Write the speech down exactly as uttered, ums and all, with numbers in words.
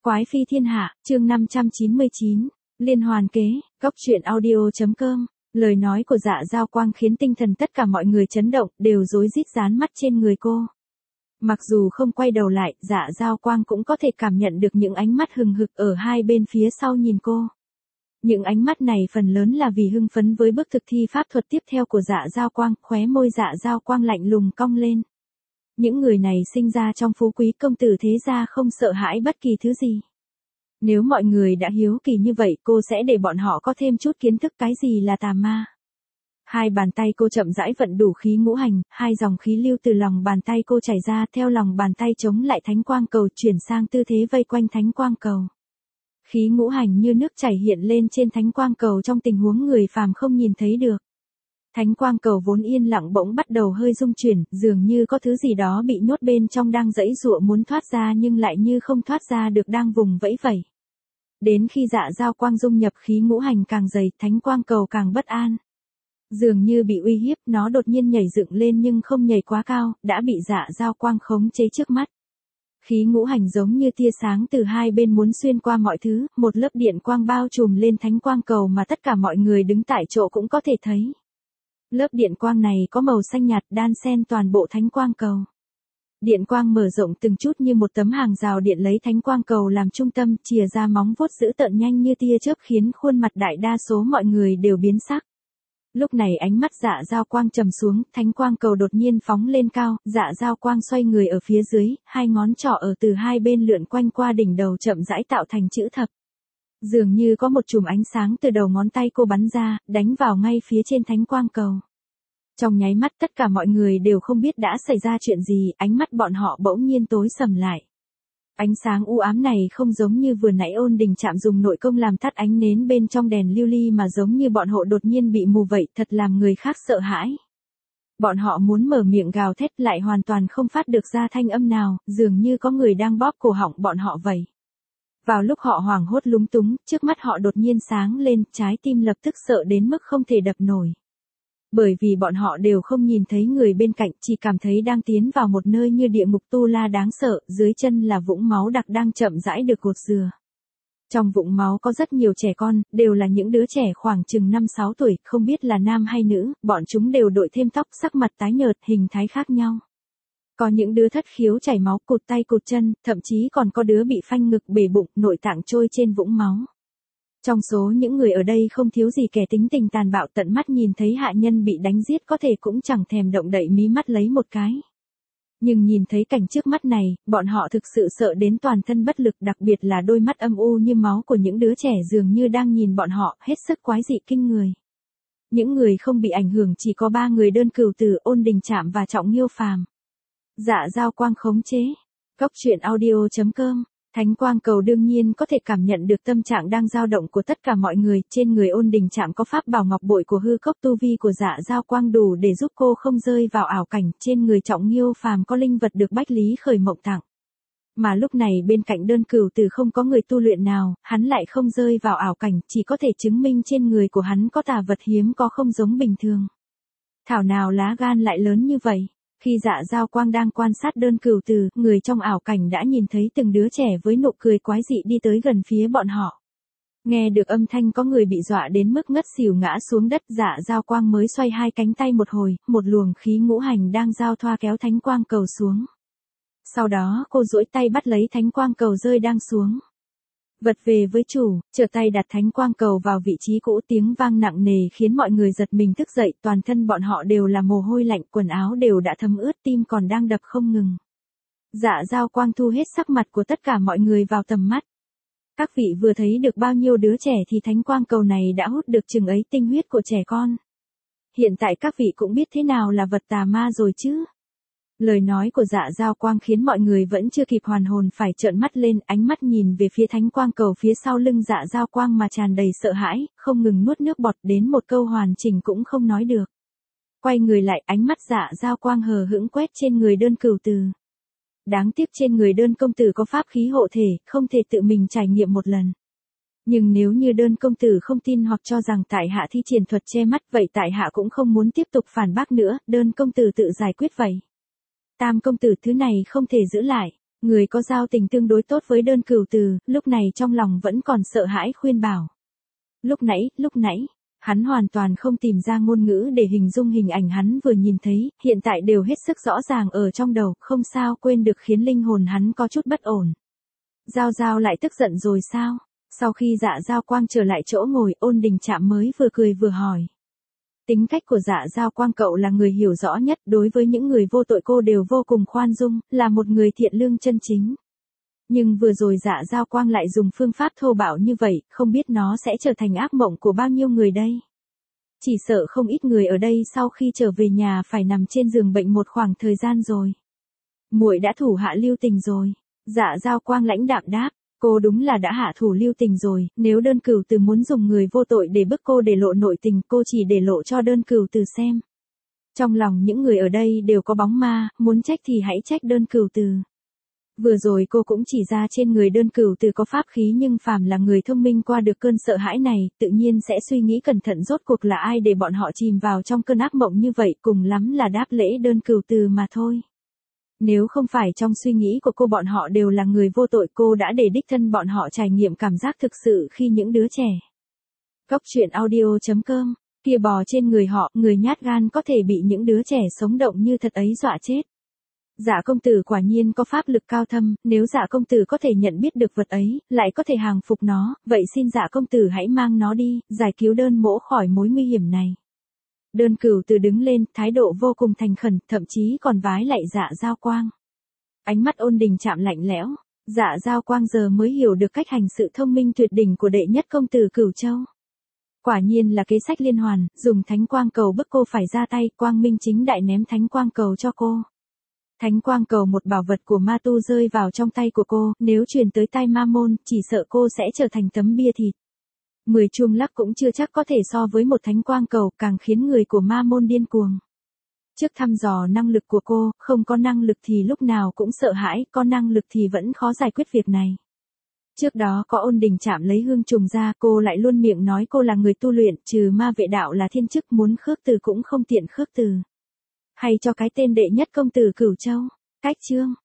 Quái phi thiên hạ, chương năm trăm chín mươi chín, liên hoàn kế, góc truyện audio.com. Lời nói của Dạ Giao Quang khiến tinh thần tất cả mọi người chấn động, đều rối rít dán mắt trên người cô. Mặc dù không quay đầu lại, Dạ Giao Quang cũng có thể cảm nhận được những ánh mắt hừng hực ở hai bên phía sau nhìn cô. Những ánh mắt này phần lớn là vì hưng phấn với bước thực thi pháp thuật tiếp theo của Dạ Giao Quang, khóe môi Dạ Giao Quang lạnh lùng cong lên. Những người này sinh ra trong phú quý công tử thế gia không sợ hãi bất kỳ thứ gì. Nếu mọi người đã hiếu kỳ như vậy, cô sẽ để bọn họ có thêm chút kiến thức cái gì là tà ma. Hai bàn tay cô chậm rãi vận đủ khí ngũ hành, hai dòng khí lưu từ lòng bàn tay cô chảy ra, theo lòng bàn tay chống lại thánh quang cầu, chuyển sang tư thế vây quanh thánh quang cầu. Khí ngũ hành như nước chảy hiện lên trên thánh quang cầu trong tình huống người phàm không nhìn thấy được. Thánh quang cầu vốn yên lặng bỗng bắt đầu hơi rung chuyển, dường như có thứ gì đó bị nhốt bên trong đang giãy giụa muốn thoát ra nhưng lại như không thoát ra được, đang vùng vẫy vẩy. Đến khi Dạ Giao Quang dung nhập khí ngũ hành càng dày, thánh quang cầu càng bất an. Dường như bị uy hiếp, nó đột nhiên nhảy dựng lên nhưng không nhảy quá cao, đã bị Dạ Giao Quang khống chế trước mắt. Khí ngũ hành giống như tia sáng từ hai bên muốn xuyên qua mọi thứ, một lớp điện quang bao trùm lên thánh quang cầu mà tất cả mọi người đứng tại chỗ cũng có thể thấy. Lớp điện quang này có màu xanh nhạt đan xen toàn bộ thánh quang cầu. Điện quang mở rộng từng chút như một tấm hàng rào điện lấy thánh quang cầu làm trung tâm, chìa ra móng vuốt dữ tợn nhanh như tia chớp khiến khuôn mặt đại đa số mọi người đều biến sắc. Lúc này ánh mắt Dạ Giao Quang trầm xuống, thánh quang cầu đột nhiên phóng lên cao, Dạ Giao Quang xoay người ở phía dưới, hai ngón trỏ ở từ hai bên lượn quanh qua đỉnh đầu chậm rãi tạo thành chữ thập. Dường như có một chùm ánh sáng từ đầu ngón tay cô bắn ra, đánh vào ngay phía trên thánh quang cầu. Trong nháy mắt tất cả mọi người đều không biết đã xảy ra chuyện gì, ánh mắt bọn họ bỗng nhiên tối sầm lại. Ánh sáng u ám này không giống như vừa nãy Ôn Đình Trạm dùng nội công làm tắt ánh nến bên trong đèn lưu ly mà giống như bọn họ đột nhiên bị mù vậy, thật làm người khác sợ hãi. Bọn họ muốn mở miệng gào thét lại hoàn toàn không phát được ra thanh âm nào, dường như có người đang bóp cổ họng bọn họ vậy. Vào lúc họ hoảng hốt lúng túng, trước mắt họ đột nhiên sáng lên, trái tim lập tức sợ đến mức không thể đập nổi. Bởi vì bọn họ đều không nhìn thấy người bên cạnh, chỉ cảm thấy đang tiến vào một nơi như địa ngục tu la đáng sợ, dưới chân là vũng máu đặc đang chậm rãi được gột rửa. Trong vũng máu có rất nhiều trẻ con, đều là những đứa trẻ khoảng chừng năm sáu tuổi, không biết là nam hay nữ, bọn chúng đều đội thêm tóc, sắc mặt tái nhợt, hình thái khác nhau. Có những đứa thất khiếu chảy máu, cụt tay cụt chân, thậm chí còn có đứa bị phanh ngực bể bụng, nội tạng trôi trên vũng máu. Trong số những người ở đây không thiếu gì kẻ tính tình tàn bạo, tận mắt nhìn thấy hạ nhân bị đánh giết có thể cũng chẳng thèm động đậy mí mắt lấy một cái. Nhưng nhìn thấy cảnh trước mắt này, bọn họ thực sự sợ đến toàn thân bất lực, đặc biệt là đôi mắt âm u như máu của những đứa trẻ dường như đang nhìn bọn họ, hết sức quái dị kinh người. Những người không bị ảnh hưởng chỉ có ba người đơn cửu tử, Ôn Đình Trạm và Trọng Nghiêu Phàm. Dạ Giao Quang khống chế. Góc truyện audio.com. Thánh quang cầu đương nhiên có thể cảm nhận được tâm trạng đang dao động của tất cả mọi người, trên người Ôn Đình Trạm có pháp bảo ngọc bội của hư cốc tu vi của Dạ Giao Quang đủ để giúp cô không rơi vào ảo cảnh, trên người Trọng Nghiêu Phàm có linh vật được Bách Lý Khởi Mộng tặng. Mà lúc này bên cạnh đơn cửu tử không có người tu luyện nào, hắn lại không rơi vào ảo cảnh, chỉ có thể chứng minh trên người của hắn có tà vật hiếm có không giống bình thường. Thảo nào lá gan lại lớn như vậy. Khi Dạ Giao Quang đang quan sát đơn cửu tử, người trong ảo cảnh đã nhìn thấy từng đứa trẻ với nụ cười quái dị đi tới gần phía bọn họ. Nghe được âm thanh có người bị dọa đến mức ngất xỉu ngã xuống đất, Dạ Giao Quang mới xoay hai cánh tay một hồi, một luồng khí ngũ hành đang giao thoa kéo thánh quang cầu xuống. Sau đó cô duỗi tay bắt lấy thánh quang cầu rơi đang xuống. Vật về với chủ, trở tay đặt thánh quang cầu vào vị trí cũ, tiếng vang nặng nề khiến mọi người giật mình thức dậy, toàn thân bọn họ đều là mồ hôi lạnh, quần áo đều đã thấm ướt, tim còn đang đập không ngừng. Dạ Giao Quang thu hết sắc mặt của tất cả mọi người vào tầm mắt. Các vị vừa thấy được bao nhiêu đứa trẻ thì thánh quang cầu này đã hút được chừng ấy tinh huyết của trẻ con. Hiện tại các vị cũng biết thế nào là vật tà ma rồi chứ? Lời nói của Dạ Giao Quang khiến mọi người vẫn chưa kịp hoàn hồn phải trợn mắt lên, ánh mắt nhìn về phía thánh quang cầu phía sau lưng Dạ Giao Quang mà tràn đầy sợ hãi, không ngừng nuốt nước bọt, đến một câu hoàn chỉnh cũng không nói được. Quay người lại, ánh mắt Dạ Giao Quang hờ hững quét trên người đơn cửu tử. Đáng tiếc trên người đơn công tử có pháp khí hộ thể, không thể tự mình trải nghiệm một lần. Nhưng nếu như đơn công tử không tin hoặc cho rằng tại hạ thi triển thuật che mắt, vậy tại hạ cũng không muốn tiếp tục phản bác nữa, đơn công tử tự giải quyết vậy. Tam công tử, thứ này không thể giữ lại. Người có giao tình tương đối tốt với đơn cửu từ, lúc này trong lòng vẫn còn sợ hãi khuyên bảo. Lúc nãy, lúc nãy, hắn hoàn toàn không tìm ra ngôn ngữ để hình dung hình ảnh hắn vừa nhìn thấy, hiện tại đều hết sức rõ ràng ở trong đầu, không sao quên được khiến linh hồn hắn có chút bất ổn. Giao Giao lại tức giận rồi sao? Sau khi Dạ Giao Quang trở lại chỗ ngồi, Ôn Đình Trạm mới vừa cười vừa hỏi. Tính cách của Dạ Giao Quang cậu là người hiểu rõ nhất, đối với những người vô tội cô đều vô cùng khoan dung, là một người thiện lương chân chính. Nhưng vừa rồi Dạ Giao Quang lại dùng phương pháp thô bạo như vậy, không biết nó sẽ trở thành ác mộng của bao nhiêu người đây. Chỉ sợ không ít người ở đây sau khi trở về nhà phải nằm trên giường bệnh một khoảng thời gian rồi. Muội đã thủ hạ lưu tình rồi. Dạ Giao Quang lãnh đạm đáp, cô đúng là đã hạ thủ lưu tình rồi, nếu đơn cửu từ muốn dùng người vô tội để bức cô để lộ nội tình, cô chỉ để lộ cho đơn cửu từ xem. Trong lòng những người ở đây đều có bóng ma, muốn trách thì hãy trách đơn cửu từ. Vừa rồi cô cũng chỉ ra trên người đơn cửu từ có pháp khí, nhưng phàm là người thông minh qua được cơn sợ hãi này, tự nhiên sẽ suy nghĩ cẩn thận rốt cuộc là ai để bọn họ chìm vào trong cơn ác mộng như vậy, cùng lắm là đáp lễ đơn cửu từ mà thôi. Nếu không phải trong suy nghĩ của cô bọn họ đều là người vô tội, cô đã để đích thân bọn họ trải nghiệm cảm giác thực sự khi những đứa trẻ. Góc truyện audio chấm com, kia bò trên người họ, người nhát gan có thể bị những đứa trẻ sống động như thật ấy dọa chết. Dạ công tử quả nhiên có pháp lực cao thâm, nếu dạ công tử có thể nhận biết được vật ấy, lại có thể hàng phục nó, vậy xin dạ công tử hãy mang nó đi, giải cứu đơn mỗ khỏi mối nguy hiểm này. Đơn cửu từ đứng lên, thái độ vô cùng thành khẩn, thậm chí còn vái lạy Dạ Giao Quang. Ánh mắt Ôn Đình Trạm lạnh lẽo, Dạ Giao Quang giờ mới hiểu được cách hành sự thông minh tuyệt đỉnh của đệ nhất công tử Cửu Châu. Quả nhiên là kế sách liên hoàn, dùng thánh quang cầu bức cô phải ra tay, quang minh chính đại ném thánh quang cầu cho cô. Thánh quang cầu, một bảo vật của ma tu, rơi vào trong tay của cô, nếu truyền tới tai ma môn, chỉ sợ cô sẽ trở thành tấm bia thịt. Mười chuông lắc cũng chưa chắc có thể so với một thánh quang cầu, càng khiến người của ma môn điên cuồng. Trước thăm dò năng lực của cô, không có năng lực thì lúc nào cũng sợ hãi, có năng lực thì vẫn khó giải quyết việc này. Trước đó có Ôn Đình Trạm lấy hương trùng ra, cô lại luôn miệng nói cô là người tu luyện, trừ ma vệ đạo là thiên chức, muốn khước từ cũng không tiện khước từ. Hay cho cái tên đệ nhất công tử Cửu Châu. Cách chương